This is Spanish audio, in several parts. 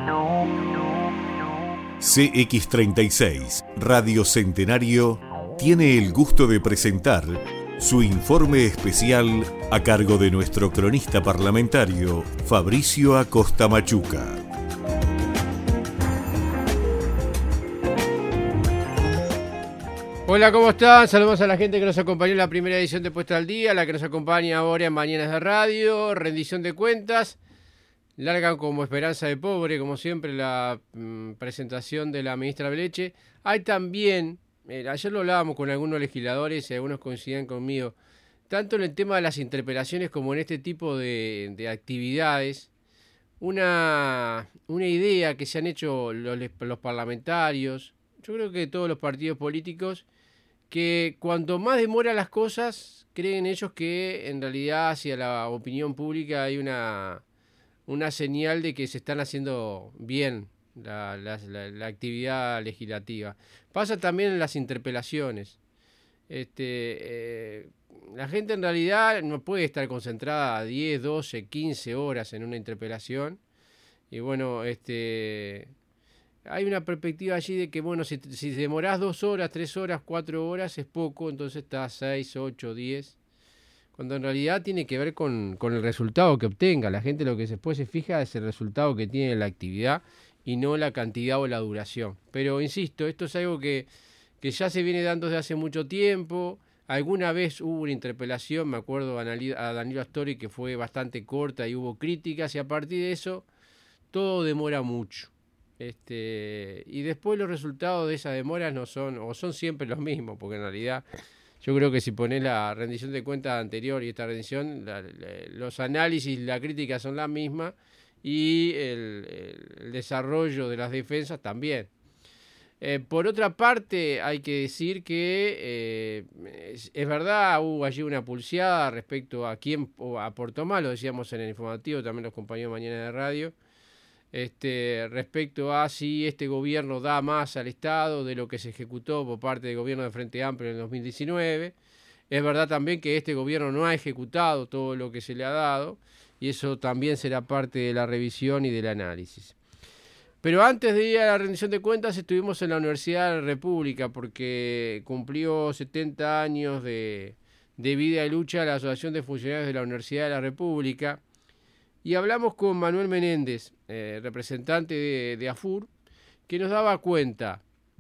CX36 Radio Centenario tiene el gusto de presentar su informe especial a cargo de nuestro cronista parlamentario Fabricio Acosta Machuca. Hola, ¿cómo están? Saludos a la gente que nos acompañó en la primera edición de Puesta al Día, la que nos acompaña ahora en Mañanas de Radio, rendición de cuentas. Largan como esperanza de pobre, como siempre, la presentación de la ministra Beleche. Hay también, ayer lo hablábamos con algunos legisladores y algunos coinciden conmigo, tanto en el tema de las interpelaciones como en este tipo de actividades, una idea que se han hecho los parlamentarios, yo creo que todos los partidos políticos, que cuanto más demora las cosas, creen ellos que en realidad hacia la opinión pública hay una señal de que se están haciendo bien la actividad legislativa. Pasa también en las interpelaciones. La gente en realidad no puede estar concentrada 10, 12, 15 horas en una interpelación. Y bueno, hay una perspectiva allí de que, bueno, si demorás 2 horas, 3 horas, 4 horas es poco, entonces está 6, 8, 10. Cuando en realidad tiene que ver con el resultado que obtenga. La gente lo que después se fija es el resultado que tiene la actividad y no la cantidad o la duración. Pero insisto, esto es algo que ya se viene dando desde hace mucho tiempo. Alguna vez hubo una interpelación, me acuerdo a Danilo Astori, que fue bastante corta y hubo críticas, y a partir de eso todo demora mucho. Y después los resultados de esas demoras no son, o son siempre los mismos, porque en realidad yo creo que si ponés la rendición de cuentas anterior y esta rendición, los análisis, la crítica son las mismas y el desarrollo de las defensas también. Por otra parte, hay que decir que es verdad, hubo allí una pulseada respecto a quién, o a Portomá, lo decíamos en el informativo, también los compañeros Mañana de Radio, respecto a si este gobierno da más al Estado de lo que se ejecutó por parte del gobierno de Frente Amplio en el 2019. Es verdad también que este gobierno no ha ejecutado todo lo que se le ha dado, y eso también será parte de la revisión y del análisis. Pero antes de ir a la rendición de cuentas, estuvimos en la Universidad de la República, porque cumplió 70 años de vida y lucha la Asociación de Funcionarios de la Universidad de la República. Y hablamos con Manuel Menéndez, representante de AFUR, que nos daba cuenta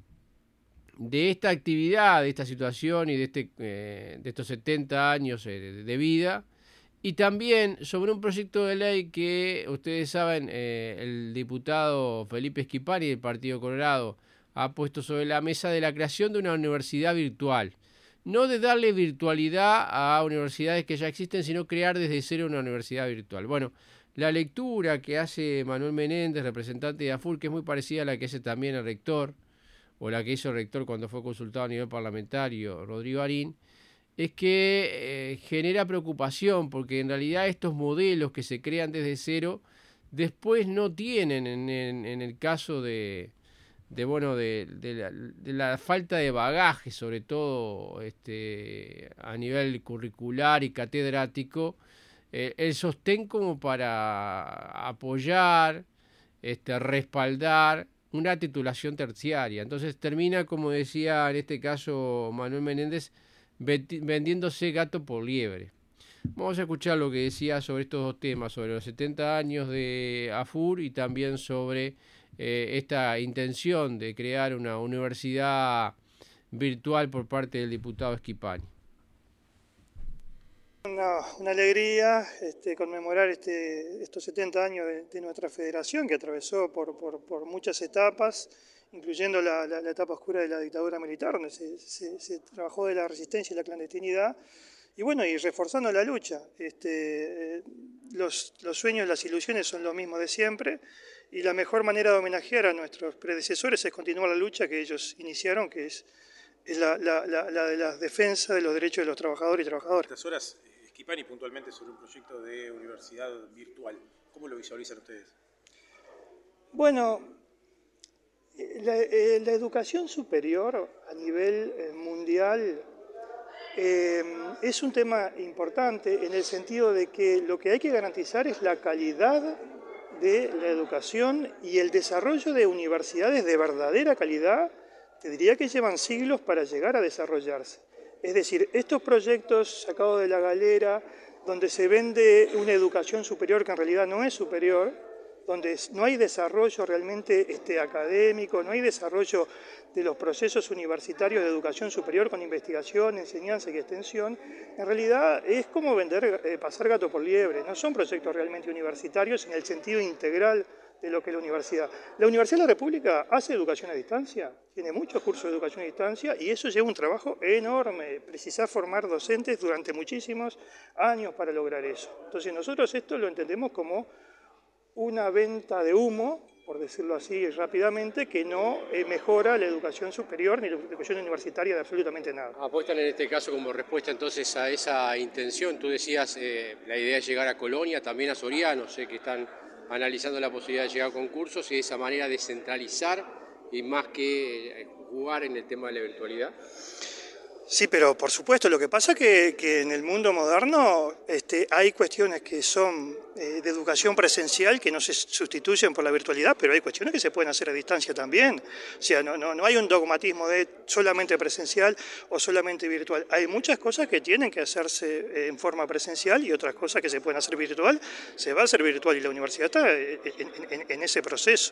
de esta actividad, de esta situación y de estos 70 años de vida, y también sobre un proyecto de ley que, ustedes saben, el diputado Felipe Schipani del Partido Colorado ha puesto sobre la mesa, de la creación de una universidad virtual. No de darle virtualidad a universidades que ya existen, sino crear desde cero una universidad virtual. Bueno, la lectura que hace Manuel Menéndez, representante de AFUR, que es muy parecida a la que hace también el rector, o la que hizo el rector cuando fue consultado a nivel parlamentario, Rodrigo Arín, es que genera preocupación, porque en realidad estos modelos que se crean desde cero, después no tienen, en el caso de la falta de bagaje, sobre todo a nivel curricular y catedrático, el sostén como para apoyar, respaldar una titulación terciaria. Entonces termina, como decía en este caso Manuel Menéndez, vendiéndose gato por liebre. Vamos a escuchar lo que decía sobre estos dos temas, sobre los 70 años de AFUR y también sobre esta intención de crear una universidad virtual por parte del diputado Schipani. Una alegría conmemorar estos 70 años de nuestra federación, que atravesó por muchas etapas, incluyendo la etapa oscura de la dictadura militar, donde se trabajó de la resistencia y la clandestinidad, y bueno, y reforzando la lucha. Los sueños, las ilusiones son los mismos de siempre, y la mejor manera de homenajear a nuestros predecesores es continuar la lucha que ellos iniciaron, que es la de la defensa de los derechos de los trabajadores y trabajadoras. Estas horas, Schipani puntualmente sobre un proyecto de universidad virtual. ¿Cómo lo visualizan ustedes? Bueno, la educación superior a nivel mundial es un tema importante en el sentido de que lo que hay que garantizar es la calidad de la educación y el desarrollo de universidades de verdadera calidad, te diría que llevan siglos para llegar a desarrollarse. Es decir, estos proyectos sacados de la galera, donde se vende una educación superior que en realidad no es superior, donde no hay desarrollo realmente académico, no hay desarrollo de los procesos universitarios de educación superior con investigación, enseñanza y extensión, en realidad es como pasar gato por liebre. No son proyectos realmente universitarios en el sentido integral de lo que es la universidad. La Universidad de la República hace educación a distancia, tiene muchos cursos de educación a distancia y eso lleva un trabajo enorme. Precisa formar docentes durante muchísimos años para lograr eso. Entonces nosotros esto lo entendemos como una venta de humo, por decirlo así rápidamente, que no mejora la educación superior ni la educación universitaria de absolutamente nada. Apuestan en este caso como respuesta entonces a esa intención. Tú decías la idea es llegar a Colonia, también a Soriano, sé que están analizando la posibilidad de llegar a concursos y de esa manera descentralizar y más que jugar en el tema de la virtualidad. Sí, pero por supuesto, lo que pasa es que en el mundo moderno hay cuestiones que son de educación presencial que no se sustituyen por la virtualidad, pero hay cuestiones que se pueden hacer a distancia también. O sea, no hay un dogmatismo de solamente presencial o solamente virtual. Hay muchas cosas que tienen que hacerse en forma presencial y otras cosas que se pueden hacer virtual. Se va a hacer virtual y la universidad está en ese proceso.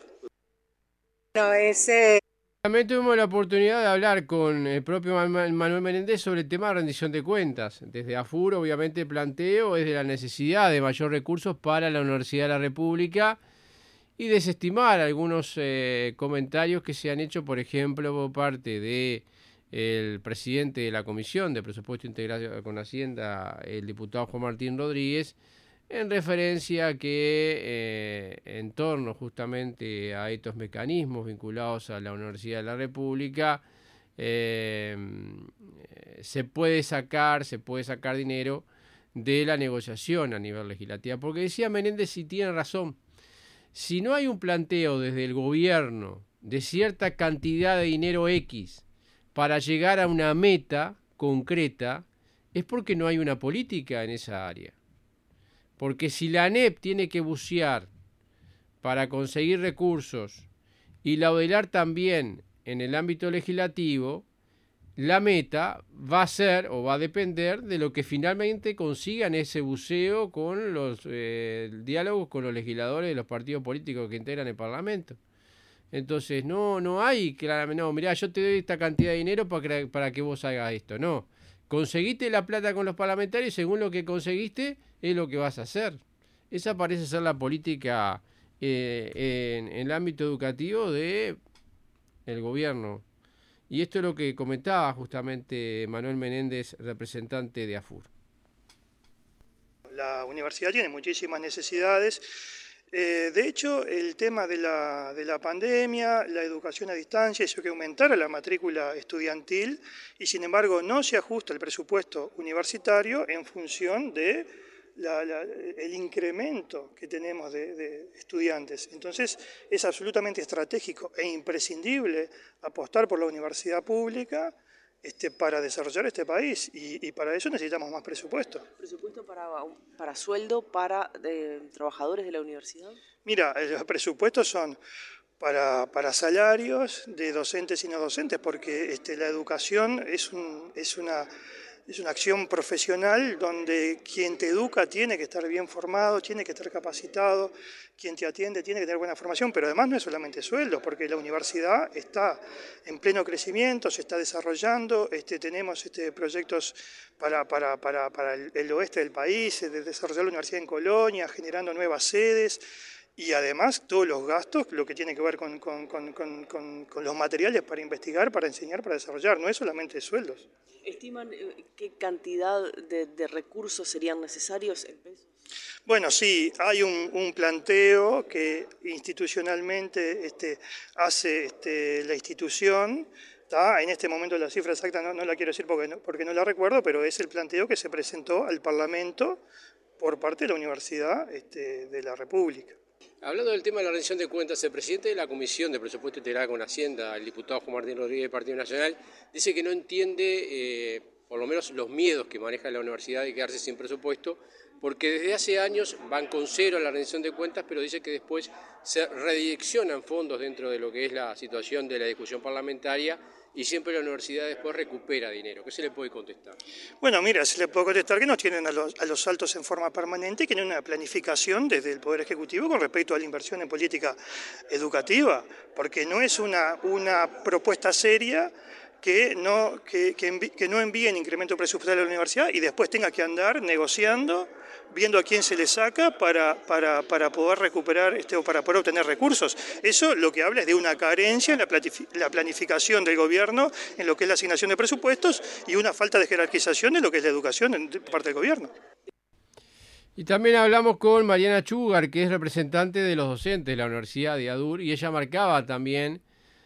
También tuvimos la oportunidad de hablar con el propio Manuel Menéndez sobre el tema de rendición de cuentas. Desde AFUR, obviamente, el planteo es de la necesidad de mayor recursos para la Universidad de la República y desestimar algunos comentarios que se han hecho, por ejemplo, por parte del presidente de la Comisión de Presupuesto Integral con Hacienda, el diputado Juan Martín Rodríguez, en referencia a que en torno justamente a estos mecanismos vinculados a la Universidad de la República se puede sacar dinero de la negociación a nivel legislativo. Porque decía Menéndez, y tiene razón, si no hay un planteo desde el gobierno de cierta cantidad de dinero X para llegar a una meta concreta, es porque no hay una política en esa área. Porque si la ANEP tiene que bucear para conseguir recursos y la ODELAR también en el ámbito legislativo, la meta va a ser o va a depender de lo que finalmente consigan ese buceo con los diálogos con los legisladores de los partidos políticos que integran el Parlamento. Entonces no hay claramente, no, mirá, yo te doy esta cantidad de dinero para que vos hagas esto, no. Conseguiste la plata con los parlamentarios, según lo que conseguiste es lo que vas a hacer. Esa parece ser la política en el ámbito educativo del gobierno. Y esto es lo que comentaba justamente Manuel Menéndez, representante de AFUR. La universidad tiene muchísimas necesidades. De hecho, el tema de la pandemia, la educación a distancia, hizo que aumentara la matrícula estudiantil y, sin embargo, no se ajusta el presupuesto universitario en función de el incremento que tenemos de estudiantes. Entonces, es absolutamente estratégico e imprescindible apostar por la universidad pública para desarrollar este país y para eso necesitamos más presupuesto. ¿Presupuesto para sueldo para trabajadores de la universidad? Mira, los presupuestos son para salarios de docentes y no docentes, porque la educación es una acción profesional donde quien te educa tiene que estar bien formado, tiene que estar capacitado, quien te atiende tiene que tener buena formación, pero además no es solamente sueldos, porque la universidad está en pleno crecimiento, se está desarrollando, tenemos proyectos para el oeste del país, de desarrollar la universidad en Colonia, generando nuevas sedes, y además todos los gastos, lo que tiene que ver con los materiales para investigar, para enseñar, para desarrollar, no es solamente sueldos. ¿Estiman qué cantidad de recursos serían necesarios en pesos? Bueno, sí, hay un planteo que institucionalmente hace la institución. En este momento la cifra exacta no la quiero decir porque no la recuerdo, pero es el planteo que se presentó al Parlamento por parte de la Universidad de la República. Hablando del tema de la rendición de cuentas, el presidente de la Comisión de Presupuesto Integral con Hacienda, el diputado Juan Martín Rodríguez del Partido Nacional, dice que no entiende por lo menos los miedos que maneja la universidad de quedarse sin presupuesto, porque desde hace años van con cero a la rendición de cuentas, pero dice que después se redireccionan fondos dentro de lo que es la situación de la discusión parlamentaria y siempre la universidad después recupera dinero. ¿Qué se le puede contestar? Bueno, mira, se le puede contestar que nos tienen a los altos en forma permanente y que tienen una planificación desde el Poder Ejecutivo con respecto a la inversión en política educativa, porque no es una propuesta seria que no envíen incremento presupuestario a la universidad y después tenga que andar negociando, viendo a quién se le saca para poder recuperar o para poder obtener recursos. Eso lo que habla es de una carencia en la planificación del gobierno en lo que es la asignación de presupuestos y una falta de jerarquización de lo que es la educación por parte del gobierno. Y también hablamos con Mariana Chugar, que es representante de los docentes de la Universidad de ADUR, y ella marcaba también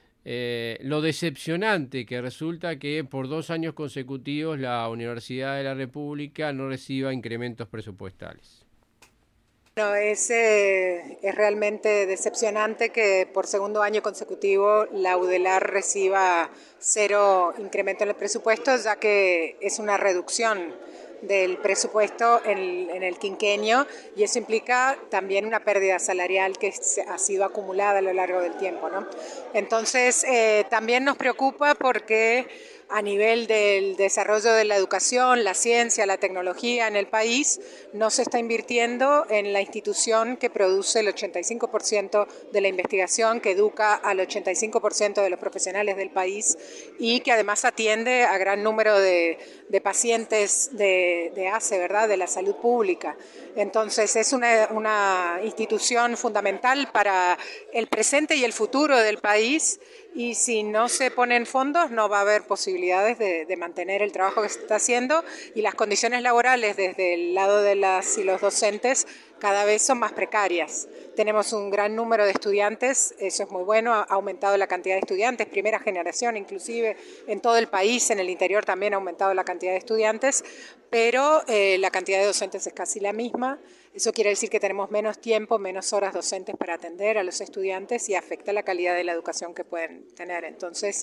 lo decepcionante que resulta que por 2 años consecutivos la Universidad de la República no reciba incrementos presupuestales. Bueno, es realmente decepcionante que por segundo año consecutivo la UDELAR reciba 0 incremento en el presupuesto, ya que es una reducción del presupuesto en el quinquenio y eso implica también una pérdida salarial que ha sido acumulada a lo largo del tiempo, ¿no? Entonces, también nos preocupa porque a nivel del desarrollo de la educación, la ciencia, la tecnología en el país, no se está invirtiendo en la institución que produce el 85% de la investigación, que educa al 85% de los profesionales del país y que además atiende a gran número de pacientes de ACE, ¿verdad?, de la salud pública. Entonces es una institución fundamental para el presente y el futuro del país y si no se ponen fondos no va a haber posibilidades de mantener el trabajo que se está haciendo y las condiciones laborales desde el lado de las y los docentes cada vez son más precarias. Tenemos un gran número de estudiantes, eso es muy bueno, ha aumentado la cantidad de estudiantes, primera generación inclusive en todo el país, en el interior también ha aumentado la cantidad de estudiantes, pero la cantidad de docentes es casi la misma. Eso quiere decir que tenemos menos tiempo, menos horas docentes para atender a los estudiantes y afecta la calidad de la educación que pueden tener. Entonces,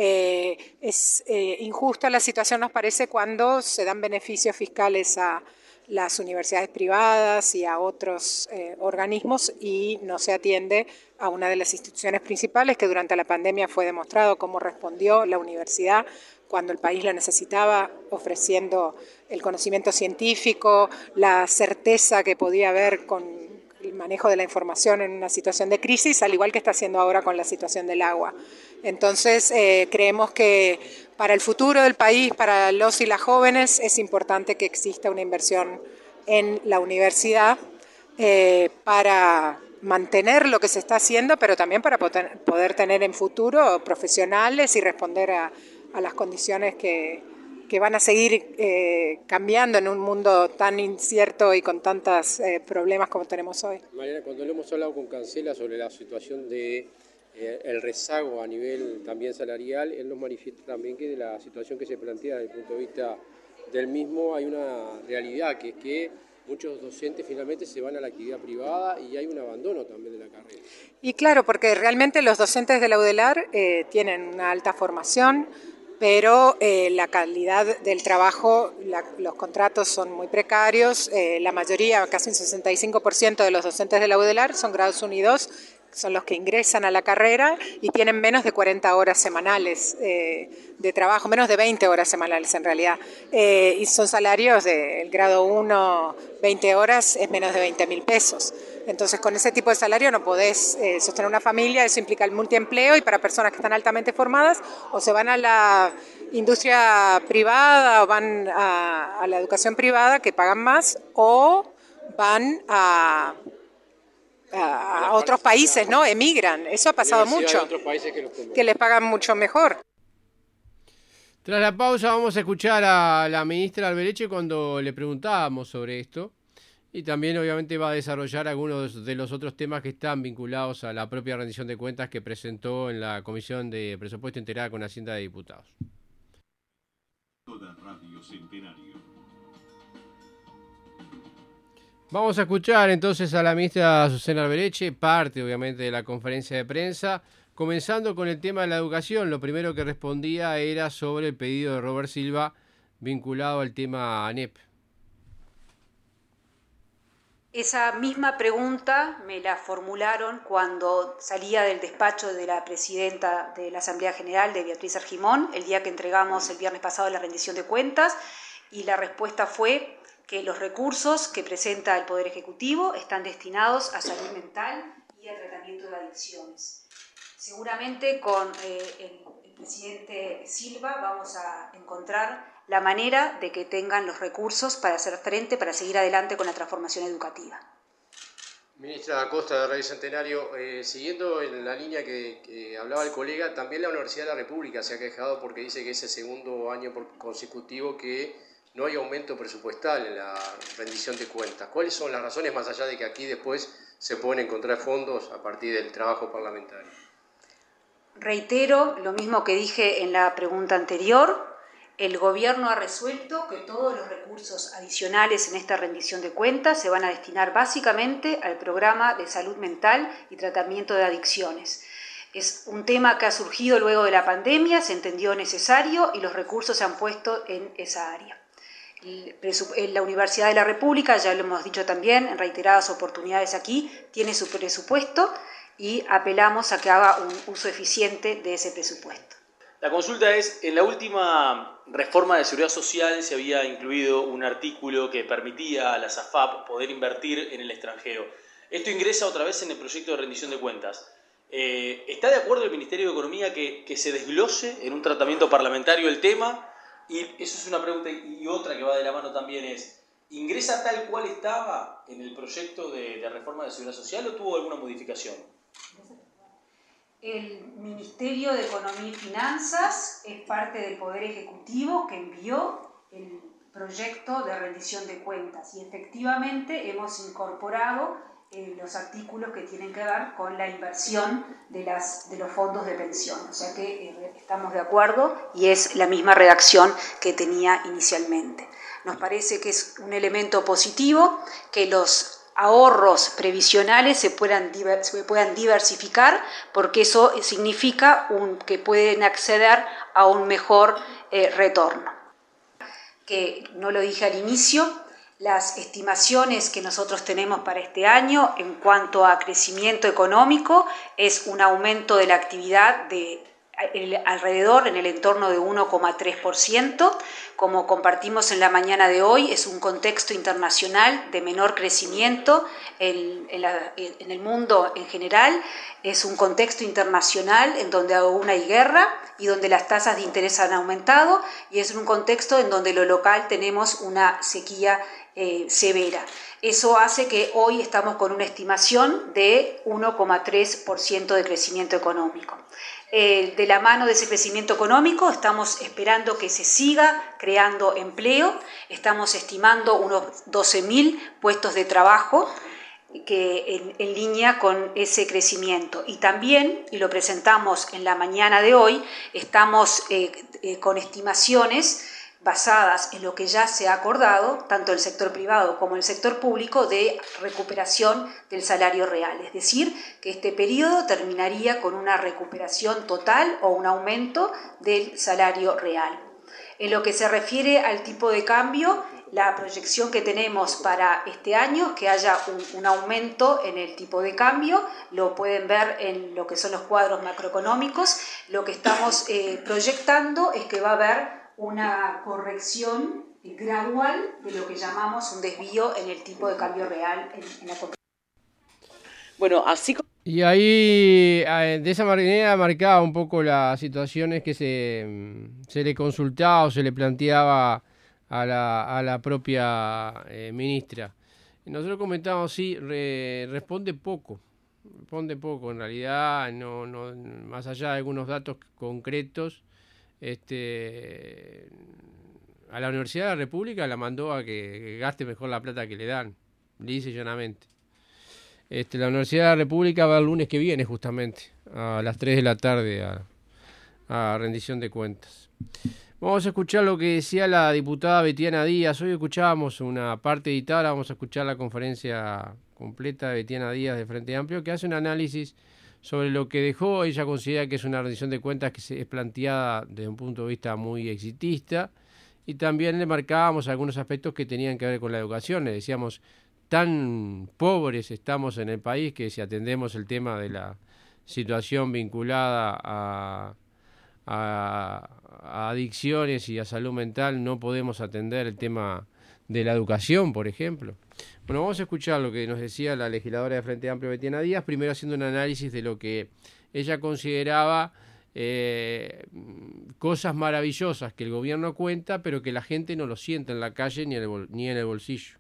es injusta la situación, nos parece, cuando se dan beneficios fiscales a las universidades privadas y a otros organismos y no se atiende a una de las instituciones principales que durante la pandemia fue demostrado cómo respondió la universidad cuando el país lo necesitaba, ofreciendo el conocimiento científico, la certeza que podía haber con el manejo de la información en una situación de crisis, al igual que está haciendo ahora con la situación del agua. Entonces, creemos que para el futuro del país, para los y las jóvenes, es importante que exista una inversión en la universidad para mantener lo que se está haciendo, pero también para poder tener en futuro profesionales y responder a las condiciones que van a seguir cambiando en un mundo tan incierto y con tantos problemas como tenemos hoy. Mariana, cuando le hemos hablado con Cancela sobre la situación de el rezago a nivel también salarial, él nos manifiesta también que de la situación que se plantea desde el punto de vista del mismo hay una realidad, que es que muchos docentes finalmente se van a la actividad privada y hay un abandono también de la carrera. Y claro, porque realmente los docentes de la UDELAR tienen una alta formación, pero la calidad del trabajo, los contratos son muy precarios, la mayoría, casi un 65% de los docentes de la UDELAR son grados 1 y 2, son los que ingresan a la carrera y tienen menos de 40 horas semanales de trabajo, menos de 20 horas semanales en realidad, y son salarios del grado 1, 20 horas es menos de 20.000 pesos. Entonces, con ese tipo de salario no podés sostener una familia, eso implica el multiempleo y para personas que están altamente formadas o se van a la industria privada o van a la educación privada que pagan más o van a otros países, ¿no? Emigran, eso ha pasado mucho, que les pagan mucho mejor. Tras la pausa vamos a escuchar a la ministra Albereche cuando le preguntábamos sobre esto y también obviamente va a desarrollar algunos de los otros temas que están vinculados a la propia rendición de cuentas que presentó en la Comisión de Presupuesto integrada con Hacienda de Diputados. Toda Radio Centenario. Vamos a escuchar entonces a la ministra Susana Albereche, parte obviamente de la conferencia de prensa, comenzando con el tema de la educación. Lo primero que respondía era sobre el pedido de Robert Silva vinculado al tema ANEP. Esa misma pregunta me la formularon cuando salía del despacho de la presidenta de la Asamblea General, de Beatriz Argimón, el día que entregamos el viernes pasado la rendición de cuentas, y la respuesta fue que los recursos que presenta el Poder Ejecutivo están destinados a salud mental y a tratamiento de adicciones. Seguramente con el presidente Silva vamos a encontrar la manera de que tengan los recursos para hacer frente, para seguir adelante con la transformación educativa. Ministra Acosta de Radio Centenario, siguiendo en la línea que hablaba el colega, también la Universidad de la República se ha quejado porque dice que es el segundo año consecutivo que no hay aumento presupuestal en la rendición de cuentas. ¿Cuáles son las razones, más allá de que aquí después se pueden encontrar fondos a partir del trabajo parlamentario? Reitero lo mismo que dije en la pregunta anterior. El Gobierno ha resuelto que todos los recursos adicionales en esta rendición de cuentas se van a destinar básicamente al programa de salud mental y tratamiento de adicciones. Es un tema que ha surgido luego de la pandemia, se entendió necesario y los recursos se han puesto en esa área. La Universidad de la República, ya lo hemos dicho también en reiteradas oportunidades aquí, tiene su presupuesto y apelamos a que haga un uso eficiente de ese presupuesto. La consulta es, en la última reforma de Seguridad Social se había incluido un artículo que permitía a las AFAP poder invertir en el extranjero. Esto ingresa otra vez en el proyecto de rendición de cuentas. ¿Está de acuerdo el Ministerio de Economía que se desglose en un tratamiento parlamentario el tema? Y eso es una pregunta, y otra que va de la mano también es, ¿ingresa tal cual estaba en el proyecto de reforma de Seguridad Social o tuvo alguna modificación? El Ministerio de Economía y Finanzas es parte del Poder Ejecutivo que envió el proyecto de rendición de cuentas y efectivamente hemos incorporado los artículos que tienen que ver con la inversión de los fondos de pensión. O sea que estamos de acuerdo y es la misma redacción que tenía inicialmente. Nos parece que es un elemento positivo que los ahorros previsionales se puedan diversificar porque eso significa que pueden acceder a un mejor retorno. Que no lo dije al inicio, las estimaciones que nosotros tenemos para este año en cuanto a crecimiento económico es un aumento de la actividad de alrededor, en el entorno de 1,3%. Como compartimos en la mañana de hoy, es un contexto internacional de menor crecimiento en el mundo en general. Es un contexto internacional en donde aún hay guerra y donde las tasas de interés han aumentado, y es un contexto en donde lo local tenemos una sequía severa. Eso hace que hoy estamos con una estimación de 1,3% de crecimiento económico. De la mano de ese crecimiento económico estamos esperando que se siga creando empleo, estamos estimando unos 12.000 puestos de trabajo que en línea con ese crecimiento. Y también, y lo presentamos en la mañana de hoy, estamos con estimaciones basadas en lo que ya se ha acordado, tanto el sector privado como el sector público, de recuperación del salario real. Es decir, que este periodo terminaría con una recuperación total o un aumento del salario real. En lo que se refiere al tipo de cambio, la proyección que tenemos para este año es que haya un aumento en el tipo de cambio, lo pueden ver en lo que son los cuadros macroeconómicos. Lo que estamos proyectando es que va a haber una corrección gradual de lo que llamamos un desvío en el tipo de cambio real en la compra. Bueno, así como... Y ahí, de esa manera, marcaba un poco las situaciones que se le consultaba o se le planteaba a la propia ministra. Nosotros comentábamos, sí, responde poco, en realidad, no, más allá de algunos datos concretos. A la Universidad de la República la mandó a que gaste mejor la plata que le dan, lisa y llanamente. La Universidad de la República va el lunes que viene justamente a las 3 de la tarde a rendición de cuentas. Vamos a escuchar lo que decía la diputada Betiana Díaz. Hoy escuchábamos una parte editada, vamos a escuchar la conferencia completa de Betiana Díaz de Frente Amplio, que hace un análisis sobre lo que dejó. Ella considera que es una rendición de cuentas que es planteada desde un punto de vista muy exitista y también le marcábamos algunos aspectos que tenían que ver con la educación. Le decíamos, tan pobres estamos en el país que si atendemos el tema de la situación vinculada a adicciones y a salud mental, no podemos atender el tema de la educación, por ejemplo. Bueno, vamos a escuchar lo que nos decía la legisladora de Frente Amplio, Betiana Díaz, primero haciendo un análisis de lo que ella consideraba cosas maravillosas que el gobierno cuenta, pero que la gente no lo siente en la calle ni en el bolsillo.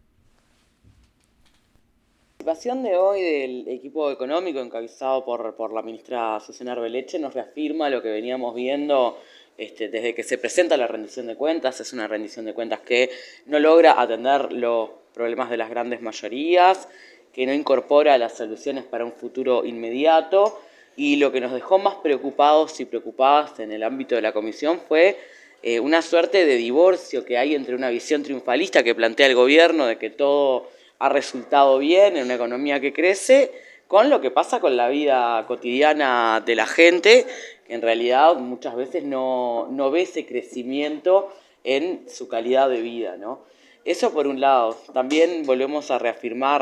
La participación de hoy del equipo económico encabezado por la ministra Susana Arbeleche nos reafirma lo que veníamos viendo desde que se presenta la rendición de cuentas. Es una rendición de cuentas que no logra atender los problemas de las grandes mayorías, que no incorpora las soluciones para un futuro inmediato, y lo que nos dejó más preocupados y preocupadas en el ámbito de la comisión fue una suerte de divorcio que hay entre una visión triunfalista que plantea el gobierno de que todo ha resultado bien en una economía que crece, con lo que pasa con la vida cotidiana de la gente, que en realidad muchas veces no ve ese crecimiento en su calidad de vida, ¿no? Eso por un lado. También volvemos a reafirmar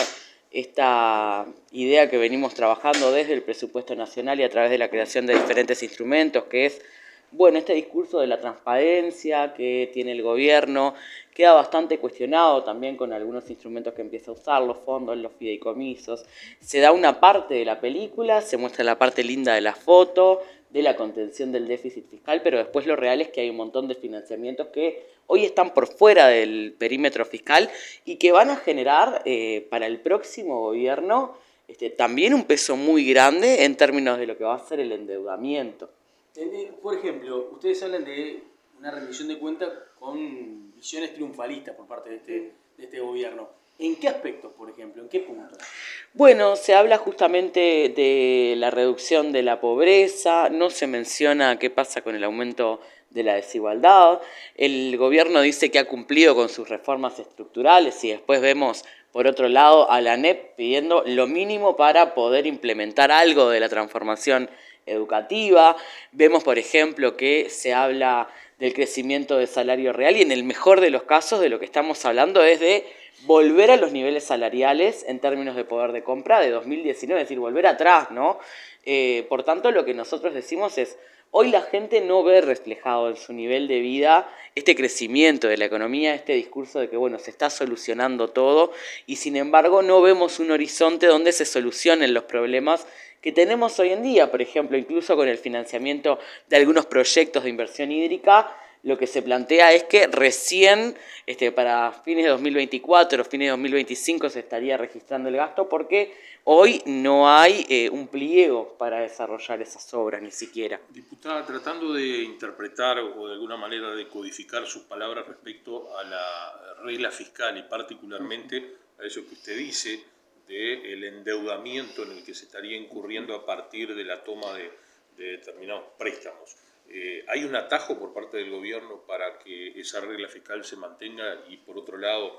esta idea que venimos trabajando desde el presupuesto nacional y a través de la creación de diferentes instrumentos, que es, bueno, este discurso de la transparencia que tiene el gobierno queda bastante cuestionado también con algunos instrumentos que empieza a usar, los fondos, los fideicomisos. Se da una parte de la película, se muestra la parte linda de la foto, de la contención del déficit fiscal, pero después lo real es que hay un montón de financiamientos que hoy están por fuera del perímetro fiscal y que van a generar para el próximo gobierno también un peso muy grande en términos de lo que va a ser el endeudamiento. Por ejemplo, ustedes hablan de una rendición de cuentas con visiones triunfalistas por parte de este gobierno. ¿En qué aspectos, por ejemplo? ¿En qué puntos? Bueno, se habla justamente de la reducción de la pobreza, no se menciona qué pasa con el aumento de la desigualdad. El gobierno dice que ha cumplido con sus reformas estructurales y después vemos, por otro lado, a la ANEP pidiendo lo mínimo para poder implementar algo de la transformación educativa. Vemos, por ejemplo, que se habla del crecimiento del salario real y en el mejor de los casos de lo que estamos hablando es de volver a los niveles salariales en términos de poder de compra de 2019, es decir, volver atrás, ¿no? Por tanto, lo que nosotros decimos es, hoy la gente no ve reflejado en su nivel de vida este crecimiento de la economía, este discurso de que, bueno, se está solucionando todo y, sin embargo, no vemos un horizonte donde se solucionen los problemas que tenemos hoy en día. Por ejemplo, incluso con el financiamiento de algunos proyectos de inversión hídrica, lo que se plantea es que recién para fines de 2024, fines de 2025 se estaría registrando el gasto porque hoy no hay un pliego para desarrollar esas obras ni siquiera. Diputada, tratando de interpretar o de alguna manera de codificar sus palabras respecto a la regla fiscal y particularmente a eso que usted dice del endeudamiento en el que se estaría incurriendo a partir de la toma de determinados préstamos. ¿Hay un atajo por parte del gobierno para que esa regla fiscal se mantenga y por otro lado,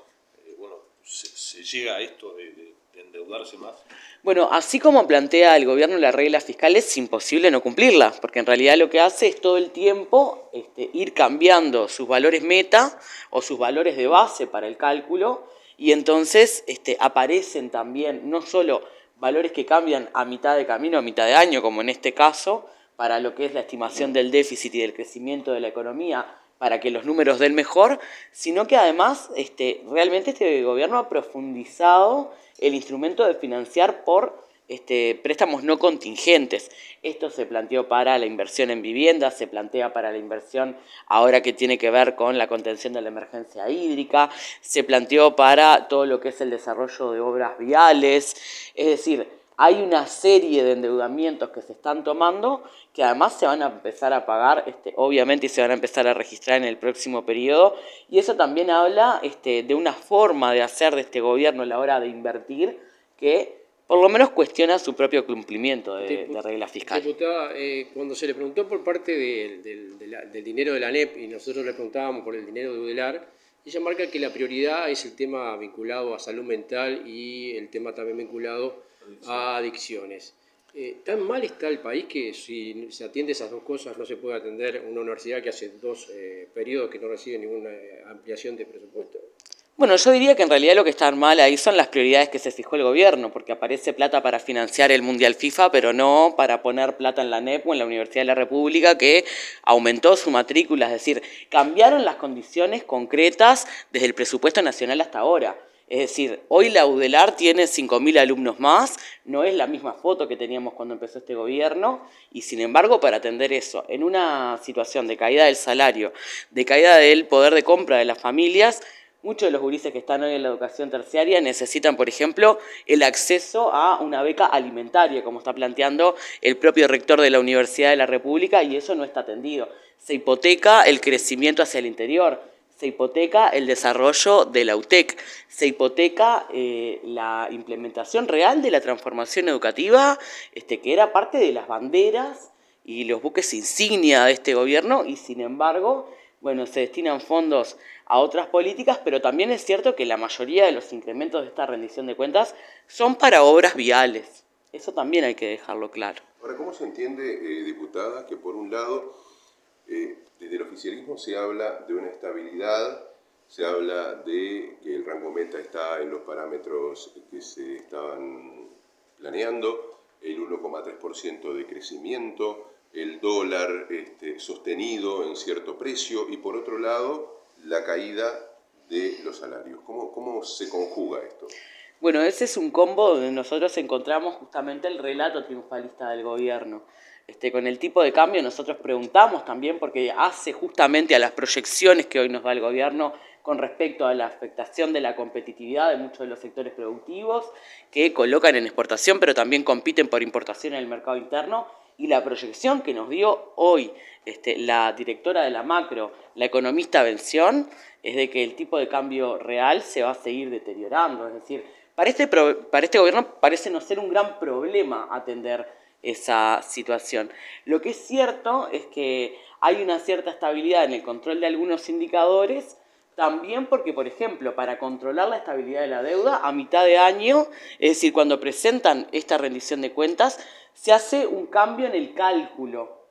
se llega a esto de endeudarse más? Bueno, así como plantea el gobierno la regla fiscal, es imposible no cumplirla, porque en realidad lo que hace es todo el tiempo ir cambiando sus valores meta o sus valores de base para el cálculo, y entonces aparecen también no solo valores que cambian a mitad de camino, a mitad de año, como en este caso, para lo que es la estimación del déficit y del crecimiento de la economía, para que los números den mejor, sino que además realmente este gobierno ha profundizado el instrumento de financiar por préstamos no contingentes. Esto se planteó para la inversión en viviendas, se plantea para la inversión ahora que tiene que ver con la contención de la emergencia hídrica, se planteó para todo lo que es el desarrollo de obras viales, es decir, hay una serie de endeudamientos que se están tomando que además se van a empezar a pagar, obviamente, y se van a empezar a registrar en el próximo periodo. Y eso también habla de una forma de hacer de este gobierno a la hora de invertir que por lo menos cuestiona su propio cumplimiento de regla fiscal. Diputada, cuando se le preguntó por parte del dinero de la ANEP y nosotros le preguntábamos por el dinero de UDELAR, ella marca que la prioridad es el tema vinculado a salud mental y el tema también vinculado a adicciones. ¿Tan mal está el país que si se atiende esas dos cosas no se puede atender una universidad que hace 2 periodos que no recibe ninguna ampliación de presupuesto? Bueno, yo diría que en realidad lo que está mal ahí son las prioridades que se fijó el gobierno, porque aparece plata para financiar el Mundial FIFA, pero no para poner plata en la ANEP o en la Universidad de la República, que aumentó su matrícula, es decir, cambiaron las condiciones concretas desde el presupuesto nacional hasta ahora. Es decir, hoy la UDELAR tiene 5.000 alumnos más, no es la misma foto que teníamos cuando empezó este gobierno, y sin embargo, para atender eso, en una situación de caída del salario, de caída del poder de compra de las familias, muchos de los gurises que están hoy en la educación terciaria necesitan, por ejemplo, el acceso a una beca alimentaria, como está planteando el propio rector de la Universidad de la República, y eso no está atendido. Se hipoteca el crecimiento hacia el interior, se hipoteca el desarrollo de la UTEC, se hipoteca la implementación real de la transformación educativa, que era parte de las banderas y los buques insignia de este gobierno, y sin embargo, bueno, se destinan fondos a otras políticas, pero también es cierto que la mayoría de los incrementos de esta rendición de cuentas son para obras viales. Eso también hay que dejarlo claro. Ahora, ¿cómo se entiende, diputada, que por un lado, desde el oficialismo se habla de una estabilidad, se habla de que el rango meta está en los parámetros que se estaban planeando, el 1,3% de crecimiento, el dólar sostenido en cierto precio y por otro lado la caída de los salarios? ¿Cómo se conjuga esto? Bueno, ese es un combo donde nosotros encontramos justamente el relato triunfalista del gobierno. Con el tipo de cambio nosotros preguntamos también, porque hace justamente a las proyecciones que hoy nos da el gobierno con respecto a la afectación de la competitividad de muchos de los sectores productivos que colocan en exportación, pero también compiten por importación en el mercado interno, y la proyección que nos dio hoy la directora de la Macro, la economista Bención, es de que el tipo de cambio real se va a seguir deteriorando. Es decir, para este gobierno parece no ser un gran problema atender esa situación. Lo que es cierto es que hay una cierta estabilidad en el control de algunos indicadores, también porque, por ejemplo, para controlar la estabilidad de la deuda, a mitad de año, es decir, cuando presentan esta rendición de cuentas, se hace un cambio en el cálculo,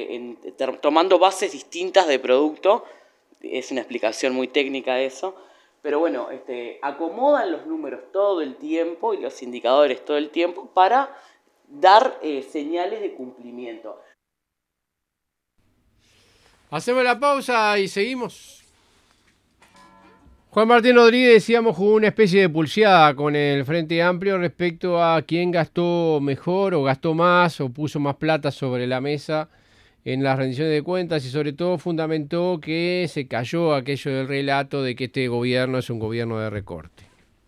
tomando bases distintas de producto. Es una explicación muy técnica de eso, pero bueno, acomodan los números todo el tiempo y los indicadores todo el tiempo para dar señales de cumplimiento. Hacemos la pausa y seguimos. Juan Martín Rodríguez, decíamos, jugó una especie de pulseada con el Frente Amplio respecto a quién gastó mejor o gastó más o puso más plata sobre la mesa en las rendiciones de cuentas, y sobre todo fundamentó que se cayó aquello del relato de que este gobierno es un gobierno de recorte.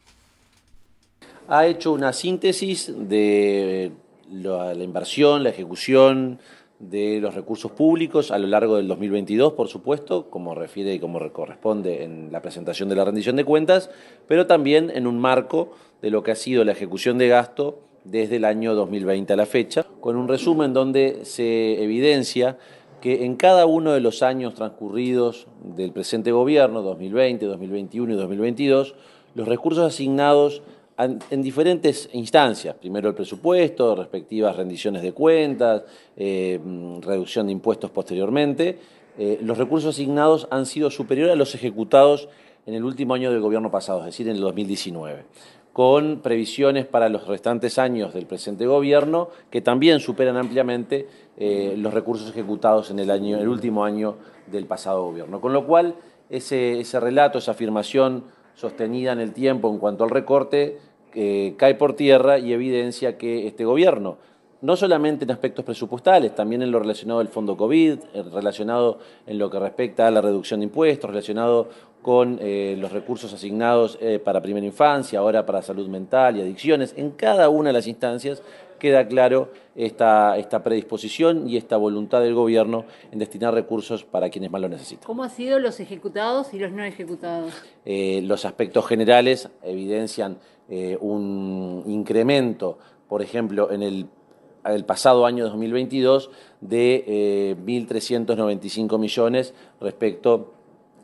Ha hecho una síntesis de la inversión, la ejecución de los recursos públicos a lo largo del 2022, por supuesto, como refiere y como corresponde en la presentación de la rendición de cuentas, pero también en un marco de lo que ha sido la ejecución de gasto desde el año 2020 a la fecha, con un resumen donde se evidencia que en cada uno de los años transcurridos del presente gobierno, 2020, 2021 y 2022, los recursos asignados en diferentes instancias, primero el presupuesto, respectivas rendiciones de cuentas, reducción de impuestos posteriormente, los recursos asignados han sido superiores a los ejecutados en el último año del gobierno pasado, es decir, en el 2019, con previsiones para los restantes años del presente gobierno que también superan ampliamente los recursos ejecutados en el último año del pasado gobierno. Con lo cual, ese relato, esa afirmación sostenida en el tiempo en cuanto al recorte, cae por tierra y evidencia que este gobierno, no solamente en aspectos presupuestales, también en lo relacionado al fondo COVID, relacionado en lo que respecta a la reducción de impuestos, relacionado con los recursos asignados para primera infancia, ahora para salud mental y adicciones, en cada una de las instancias queda claro esta predisposición y esta voluntad del gobierno en destinar recursos para quienes más lo necesitan. ¿Cómo han sido los ejecutados y los no ejecutados? Los aspectos generales evidencian un incremento, por ejemplo, en el pasado año 2022 de 1.395 millones respecto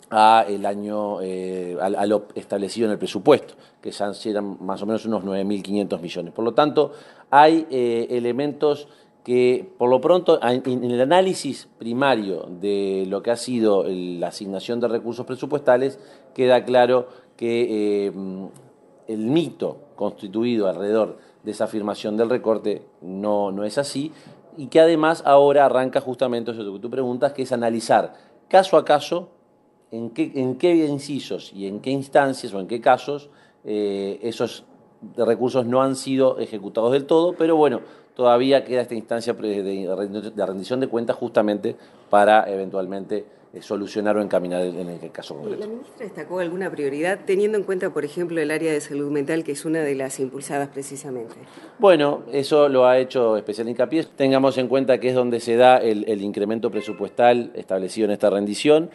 a lo establecido en el presupuesto, que ya eran más o menos unos 9.500 millones. Por lo tanto, hay elementos que, por lo pronto, en el análisis primario de lo que ha sido la asignación de recursos presupuestales, queda claro que el mito constituido alrededor de esa afirmación del recorte no es así, y que además ahora arranca justamente eso que tú preguntas, que es analizar caso a caso en qué incisos y en qué instancias o en qué casos esos recursos no han sido ejecutados del todo, pero bueno, todavía queda esta instancia de rendición de cuentas justamente para eventualmente solucionar o encaminar en el caso concreto. ¿La ministra destacó alguna prioridad teniendo en cuenta, por ejemplo, el área de salud mental, que es una de las impulsadas precisamente? Bueno, eso lo ha hecho especial hincapié. Tengamos en cuenta que es donde se da el incremento presupuestal establecido en esta rendición.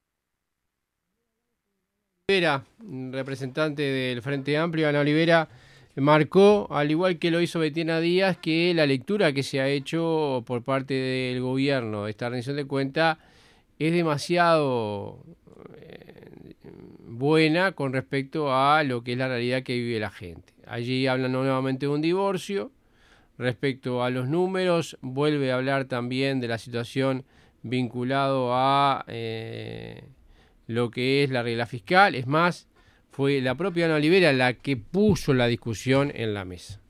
Olivera, representante del Frente Amplio, Ana Olivera, marcó, al igual que lo hizo Betina Díaz, que la lectura que se ha hecho por parte del gobierno de esta rendición de cuentas es demasiado buena con respecto a lo que es la realidad que vive la gente. Allí hablan nuevamente de un divorcio, respecto a los números, vuelve a hablar también de la situación vinculado a lo que es la regla fiscal. Es más, fue la propia Ana Olivera la que puso la discusión en la mesa.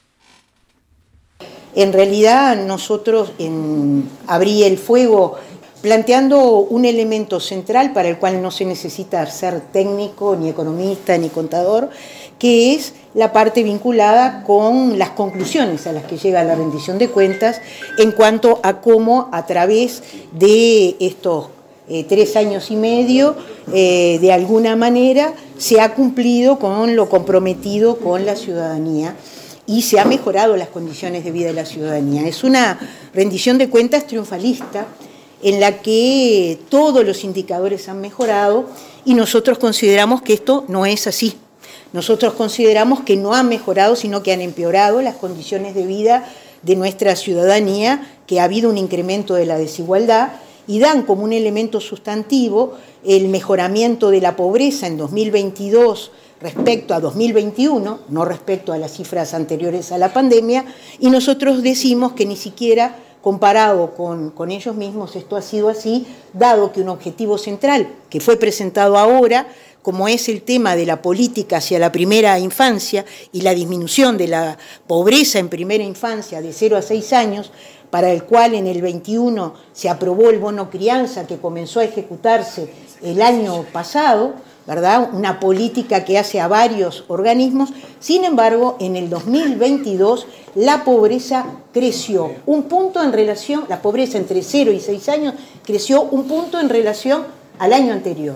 En realidad nosotros abrí el fuego planteando un elemento central para el cual no se necesita ser técnico, ni economista, ni contador, que es la parte vinculada con las conclusiones a las que llega la rendición de cuentas en cuanto a cómo a través de estos 3 años y medio, de alguna manera se ha cumplido con lo comprometido con la ciudadanía y se ha mejorado las condiciones de vida de la ciudadanía. Es una rendición de cuentas triunfalista en la que todos los indicadores han mejorado y nosotros consideramos que esto no es así. Nosotros consideramos que no han mejorado, sino que han empeorado las condiciones de vida de nuestra ciudadanía, que ha habido un incremento de la desigualdad y dan como un elemento sustantivo el mejoramiento de la pobreza en 2022 respecto a 2021, no respecto a las cifras anteriores a la pandemia, y nosotros decimos que ni siquiera comparado con ellos mismos esto ha sido así, dado que un objetivo central que fue presentado ahora, como es el tema de la política hacia la primera infancia y la disminución de la pobreza en primera infancia de 0 a 6 años, para el cual en el 21 se aprobó el bono crianza que comenzó a ejecutarse el año pasado, ¿verdad? Una política que hace a varios organismos. Sin embargo, en el 2022 la pobreza creció un punto en relación, la pobreza entre 0 y 6 años creció un punto en relación al año anterior.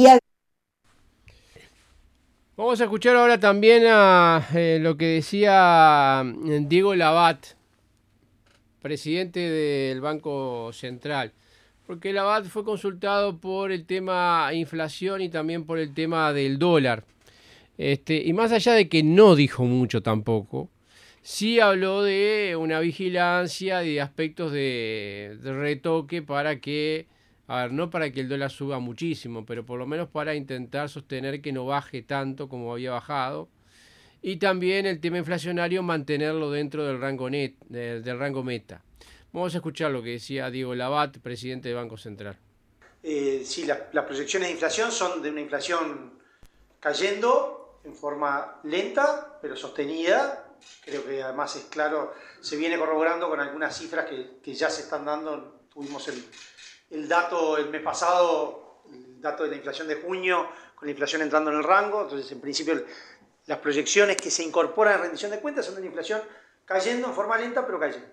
Vamos a escuchar ahora también a lo que decía Diego Labat, presidente del Banco Central, porque Labat fue consultado por el tema inflación y también por el tema del dólar. Y más allá de que no dijo mucho tampoco, sí habló de una vigilancia y de aspectos de retoque para que, no para que el dólar suba muchísimo, pero por lo menos para intentar sostener que no baje tanto como había bajado. Y también el tema inflacionario, mantenerlo dentro del rango del rango meta. Vamos a escuchar lo que decía Diego Labat, presidente del Banco Central. Sí, las proyecciones de inflación son de una inflación cayendo en forma lenta, pero sostenida. Creo que además es claro, se viene corroborando con algunas cifras que ya se están dando. Tuvimos el dato el mes pasado, el dato de la inflación de junio, con la inflación entrando en el rango. Entonces, en principio, las proyecciones que se incorporan en rendición de cuentas son de una inflación cayendo en forma lenta, pero cayendo.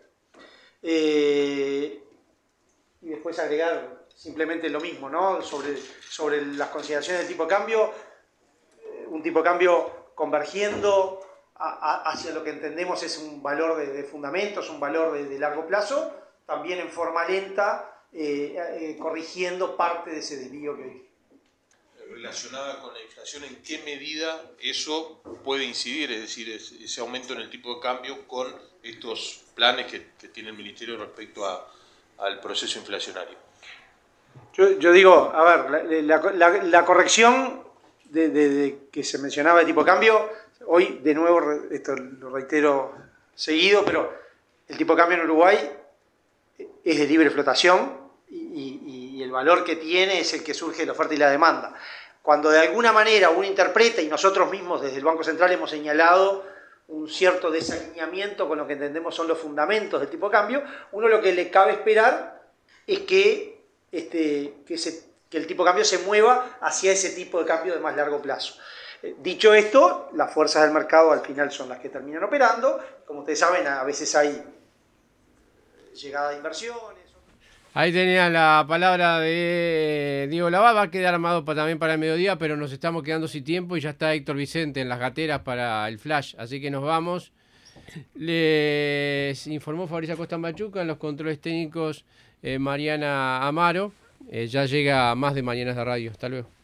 Y después agregar simplemente lo mismo, ¿no? Sobre las consideraciones del tipo de cambio, un tipo de cambio convergiendo hacia lo que entendemos es un valor de fundamentos, un valor de largo plazo, también en forma lenta, corrigiendo parte de ese desvío que hay. Relacionada con la inflación, ¿en qué medida eso puede incidir? Es decir, ese aumento en el tipo de cambio con estos planes que tiene el Ministerio respecto al proceso inflacionario. Yo digo, a ver, la corrección de que se mencionaba de tipo de cambio, hoy de nuevo, esto lo reitero seguido, pero el tipo de cambio en Uruguay es de libre flotación y el valor que tiene es el que surge de la oferta y la demanda. Cuando de alguna manera uno interpreta, y nosotros mismos desde el Banco Central hemos señalado un cierto desalineamiento con lo que entendemos son los fundamentos del tipo de cambio, uno lo que le cabe esperar es que el tipo de cambio se mueva hacia ese tipo de cambio de más largo plazo. Dicho esto, las fuerzas del mercado al final son las que terminan operando. Como ustedes saben, a veces hay llegada de inversiones. Ahí tenía la palabra de Diego Lavá, va a quedar armado también para el mediodía, pero nos estamos quedando sin tiempo y ya está Héctor Vicente en las gateras para el flash, así que nos vamos. Les informó Fabricio Acosta Machuca, en los controles técnicos Mariana Amaro. Ya llega más de Mañanas de Radio. Hasta luego.